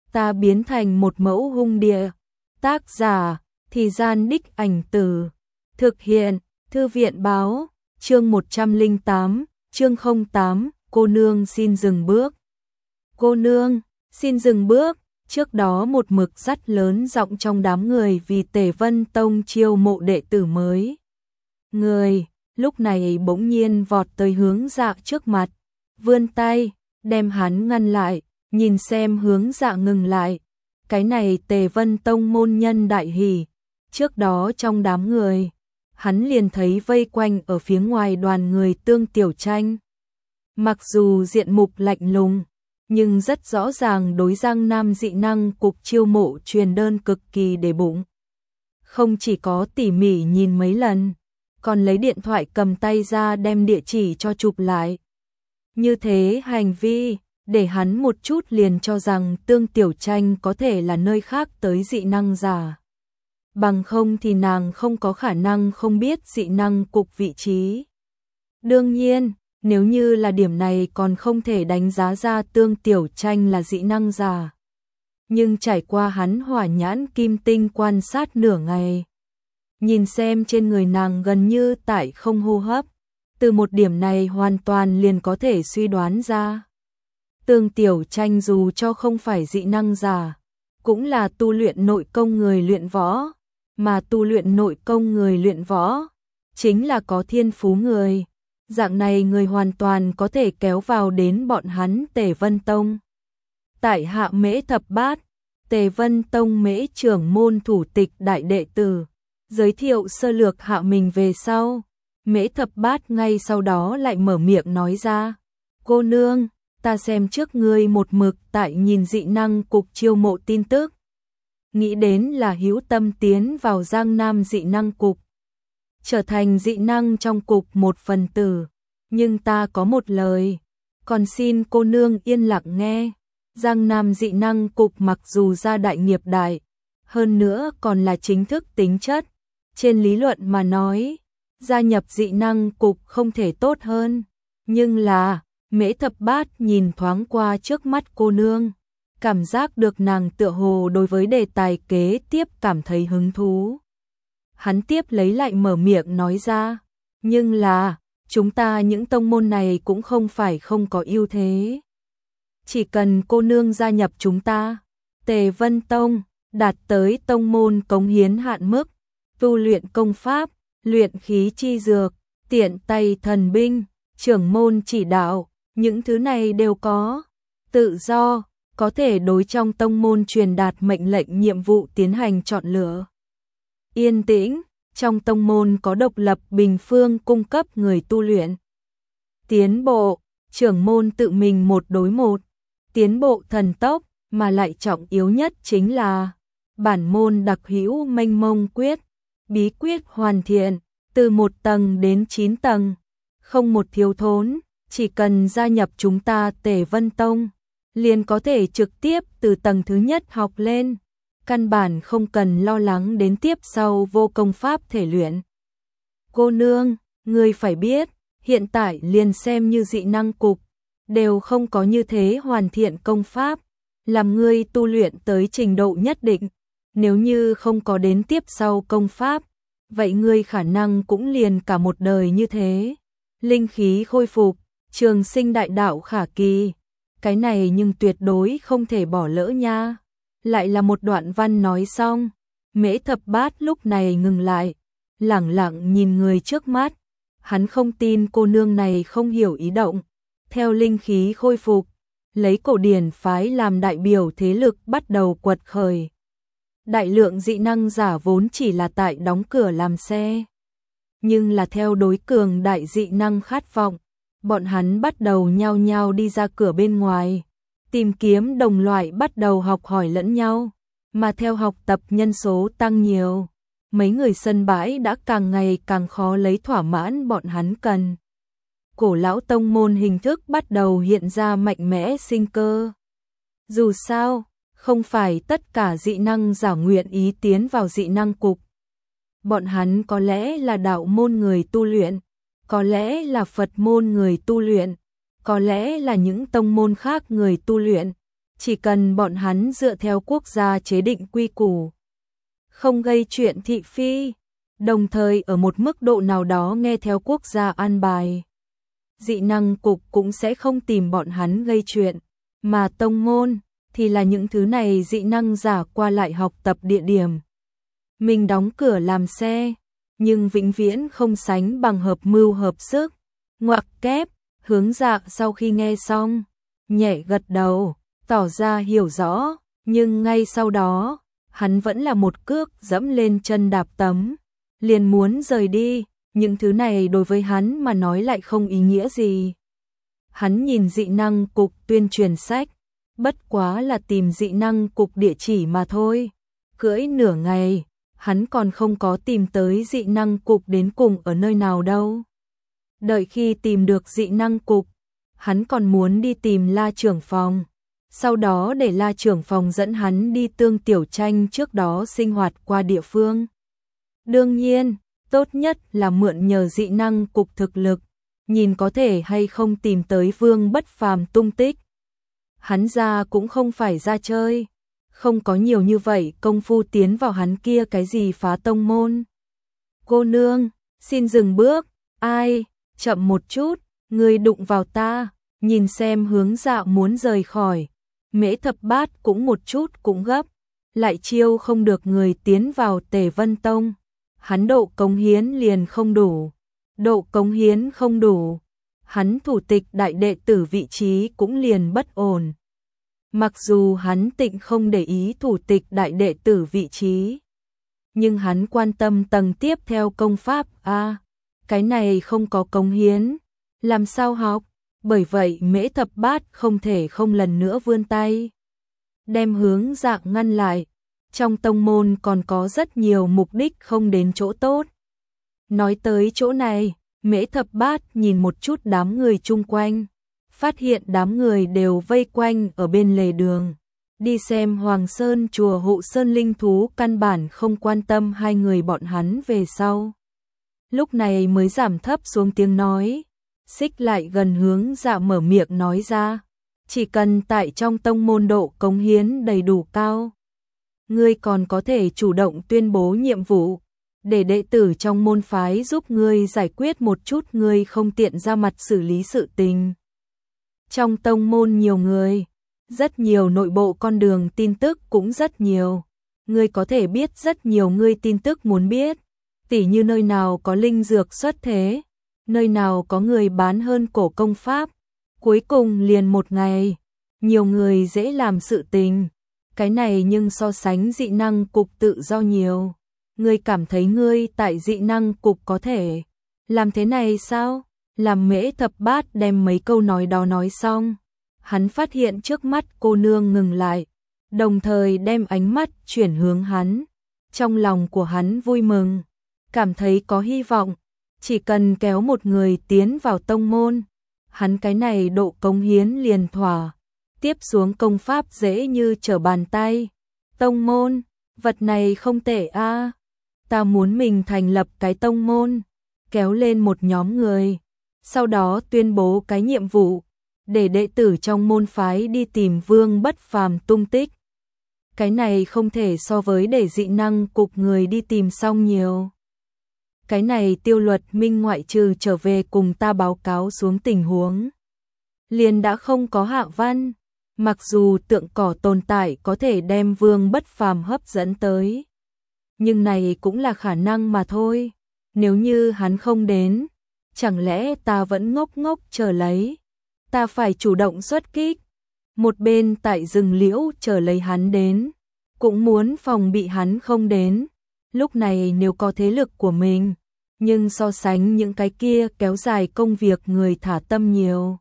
ta biến thành một mẫu hung địa. Tác giả, Thì Gian Đích Ảnh Từ. Thực hiện, Thư viện báo, chương 108, chương 08, cô nương xin dừng bước. Cô nương, xin dừng bước, trước đó một mực rất lớn giọng trong đám người vì Tề Vân Tông chiêu mộ đệ tử mới. Người, lúc này bỗng nhiên vọt tới Hướng Dạ trước mặt, vươn tay, đem hắn ngăn lại, nhìn xem Hướng Dạ ngừng lại. Cái này Tề Vân Tông môn nhân đại hỉ, trước đó trong đám người, hắn liền thấy vây quanh ở phía ngoài đoàn người Tương Tiểu Tranh. Mặc dù diện mục lạnh lùng, nhưng rất rõ ràng đối Giang Nam dị năng cục chiêu mộ truyền đơn cực kỳ để bụng. Không chỉ có tỉ mỉ nhìn mấy lần, còn lấy điện thoại cầm tay ra đem địa chỉ cho chụp lại. Như thế hành vi, để hắn một chút liền cho rằng Tương Tiểu Tranh có thể là nơi khác tới dị năng giả. Bằng không thì nàng không có khả năng không biết dị năng cục vị trí. Đương nhiên, nếu như là điểm này còn không thể đánh giá ra Tương Tiểu Tranh là dị năng giả. Nhưng trải qua hắn hỏa nhãn kim tinh quan sát nửa ngày, nhìn xem trên người nàng gần như tại không hô hấp, từ một điểm này hoàn toàn liền có thể suy đoán ra. Tương Tiểu Tranh dù cho không phải dị năng giả, cũng là tu luyện nội công người luyện võ, mà tu luyện nội công người luyện võ chính là có thiên phú người. Dạng này người hoàn toàn có thể kéo vào đến bọn hắn Tề Vân Tông. Tại Hạ Mễ Thập Bát, Tề Vân Tông Mễ trưởng môn thủ tịch đại đệ tử, giới thiệu sơ lược hạ mình về sau. Mễ Thập Bát ngay sau đó lại mở miệng nói ra, cô nương, ta xem trước ngươi một mực tại nhìn dị năng cục chiêu mộ tin tức. Nghĩ đến là hữu tâm tiến vào Giang Nam dị năng cục, trở thành dị năng trong cục một phần tử. Nhưng ta có một lời, còn xin cô nương yên lặng nghe. Giang Nam dị năng cục mặc dù gia đại nghiệp đại, hơn nữa còn là chính thức tính chất. Trên lý luận mà nói, gia nhập dị năng cục không thể tốt hơn. Nhưng là, Mễ Thập Bát nhìn thoáng qua trước mắt cô nương, cảm giác được nàng tựa hồ đối với đề tài kế tiếp cảm thấy hứng thú. Hắn tiếp lấy lại mở miệng nói ra, nhưng là, chúng ta những tông môn này cũng không phải không có ưu thế. Chỉ cần cô nương gia nhập chúng ta, Tề Vân Tông, đạt tới tông môn cống hiến hạn mức, tu luyện công pháp, luyện khí chi dược, tiện tay thần binh, trưởng môn chỉ đạo, những thứ này đều có. Tự do, có thể đối trong tông môn truyền đạt mệnh lệnh nhiệm vụ tiến hành chọn lựa. Yên tĩnh, trong tông môn có độc lập bình phương cung cấp người tu luyện. Tiến bộ, trưởng môn tự mình một đối một, tiến bộ thần tốc, mà lại trọng yếu nhất chính là bản môn đặc hữu mênh mông quyết, bí quyết hoàn thiện, từ 1 tầng đến 9 tầng, không một thiếu thốn, chỉ cần gia nhập chúng ta Tề Vân Tông, liền có thể trực tiếp từ tầng thứ nhất học lên. Căn bản không cần lo lắng đến tiếp sau vô công pháp thể luyện. Cô nương, ngươi phải biết, hiện tại liền xem như dị năng cục, đều không có như thế hoàn thiện công pháp, làm ngươi tu luyện tới trình độ nhất định. Nếu như không có đến tiếp sau công pháp, vậy ngươi khả năng cũng liền cả một đời như thế. Linh khí khôi phục, trường sinh đại đạo khả kỳ, cái này nhưng tuyệt đối không thể bỏ lỡ nha. Lại là một đoạn văn nói xong, Mễ Thập Bát lúc này ngừng lại, lẳng lặng nhìn người trước mắt. Hắn không tin cô nương này không hiểu ý động. Theo linh khí khôi phục, lấy cổ điển phái làm đại biểu thế lực bắt đầu quật khởi. Đại lượng dị năng giả vốn chỉ là tại đóng cửa làm xe, nhưng là theo đối cường đại dị năng khát vọng, bọn hắn bắt đầu nhao nhao đi ra cửa bên ngoài, tìm kiếm đồng loại, bắt đầu học hỏi lẫn nhau, mà theo học tập nhân số tăng nhiều, mấy người sân bãi đã càng ngày càng khó lấy thỏa mãn bọn hắn cần. Cổ lão tông môn hình thức bắt đầu hiện ra mạnh mẽ sinh cơ. Dù sao, không phải tất cả dị năng giả nguyện ý tiến vào dị năng cục. Bọn hắn có lẽ là đạo môn người tu luyện, có lẽ là Phật môn người tu luyện, có lẽ là những tông môn khác người tu luyện, chỉ cần bọn hắn dựa theo quốc gia chế định quy củ, không gây chuyện thị phi, đồng thời ở một mức độ nào đó nghe theo quốc gia an bài, dị năng cục cũng sẽ không tìm bọn hắn gây chuyện, mà tông môn thì là những thứ này dị năng giả qua lại học tập địa điểm. Mình đóng cửa làm xe, nhưng vĩnh viễn không sánh bằng hợp mưu hợp sức. Ngoặc kép, Hướng Dạ sau khi nghe xong, nhẹ gật đầu, tỏ ra hiểu rõ, nhưng ngay sau đó, hắn vẫn là một cước dẫm lên chân đạp tấm, liền muốn rời đi, những thứ này đối với hắn mà nói lại không ý nghĩa gì. Hắn nhìn dị năng cục tuyên truyền sách, bất quá là tìm dị năng cục địa chỉ mà thôi. Cưỡi nửa ngày, hắn còn không có tìm tới dị năng cục đến cùng ở nơi nào đâu. Đợi khi tìm được dị năng cục, hắn còn muốn đi tìm La trưởng phòng, sau đó để La trưởng phòng dẫn hắn đi Tương Tiểu Tranh trước đó sinh hoạt qua địa phương. Đương nhiên, tốt nhất là mượn nhờ dị năng cục thực lực, nhìn có thể hay không tìm tới Vương Bất Phàm tung tích. Hắn ra cũng không phải ra chơi, không có nhiều như vậy công phu tiến vào hắn kia cái gì phá tông môn. Cô nương, xin dừng bước, ai, chậm một chút, người đụng vào ta, nhìn xem Hướng Dạ muốn rời khỏi. Mễ Thập Bát cũng một chút cũng gấp, lại chiêu không được người tiến vào Tề Vân Tông. Hắn độ cống hiến liền không đủ, độ cống hiến không đủ, hắn thủ tịch đại đệ tử vị trí cũng liền bất ổn. Mặc dù hắn tịnh không để ý thủ tịch đại đệ tử vị trí, nhưng hắn quan tâm tầng tiếp theo công pháp a, cái này không có cống hiến, làm sao học? Bởi vậy Mễ Thập Bát không thể không lần nữa vươn tay, đem Hướng Dạ ngăn lại. Trong tông môn còn có rất nhiều mục đích không đến chỗ tốt. Nói tới chỗ này, Mễ Thập Bát nhìn một chút đám người chung quanh, phát hiện đám người đều vây quanh ở bên lề đường. Đi xem Hoàng Sơn chùa Hộ Sơn linh thú căn bản không quan tâm hai người bọn hắn về sau. Lúc này mới giảm thấp xuống tiếng nói, xích lại gần Hướng Dạ mở miệng nói ra, chỉ cần tại trong tông môn độ cống hiến đầy đủ cao, ngươi còn có thể chủ động tuyên bố nhiệm vụ, để đệ tử trong môn phái giúp ngươi giải quyết một chút ngươi không tiện ra mặt xử lý sự tình. Trong tông môn nhiều người, rất nhiều nội bộ con đường tin tức cũng rất nhiều, ngươi có thể biết rất nhiều ngươi tin tức muốn biết, tỉ như nơi nào có linh dược xuất thế, nơi nào có người bán hơn cổ công pháp, cuối cùng liền một ngày, nhiều người dễ làm sự tình. Cái này nhưng so sánh dị năng cục tự do nhiều. Ngươi cảm thấy ngươi tại dị năng cục có thể làm thế này sao? Làm Mễ Thập Bát đem mấy câu nói đó nói xong, hắn phát hiện trước mắt cô nương ngừng lại, đồng thời đem ánh mắt chuyển hướng hắn. Trong lòng của hắn vui mừng, cảm thấy có hy vọng, chỉ cần kéo một người tiến vào tông môn, hắn cái này độ cống hiến liền thỏa. Tiếp xuống công pháp dễ như trở bàn tay. Tông môn, vật này không tệ a. Ta muốn mình thành lập cái tông môn, kéo lên một nhóm người, sau đó tuyên bố cái nhiệm vụ, để đệ tử trong môn phái đi tìm Vương Bất Phàm tung tích. Cái này không thể so với để dị năng cục người đi tìm xong nhiều. Cái này Tiêu Luật Minh ngoại trừ trở về cùng ta báo cáo xuống tình huống, liền đã không có hạ văn. Mặc dù tượng cỏ tồn tại có thể đem Vương Bất Phàm hấp dẫn tới, nhưng này cũng là khả năng mà thôi. Nếu như hắn không đến, chẳng lẽ ta vẫn ngốc ngốc chờ lấy? Ta phải chủ động xuất kích. Một bên tại rừng liễu chờ lấy hắn đến, cũng muốn phòng bị hắn không đến. Lúc này nếu có thế lực của mình, nhưng so sánh những cái kia kéo dài công việc người thả tâm nhiều.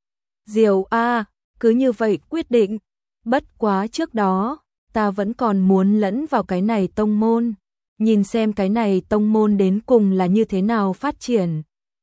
Diệu a, cứ như vậy quyết định, bất quá trước đó, ta vẫn còn muốn lẫn vào cái này tông môn, nhìn xem cái này tông môn đến cùng là như thế nào phát triển.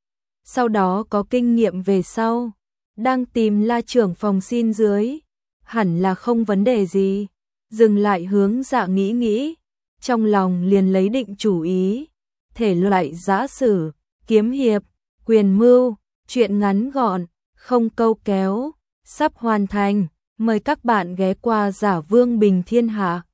Sau đó có kinh nghiệm về sau, đang tìm La trưởng phòng xin dưới, hẳn là không vấn đề gì. Dừng lại Hướng Dạ nghĩ nghĩ, trong lòng liền lấy định chủ ý, thể loại giã sử, kiếm hiệp, quyền mưu, chuyện ngắn gọn, không câu kéo. Sắp hoàn thành, Mời các bạn ghé qua Giả Vương Bình Thiên Hạ.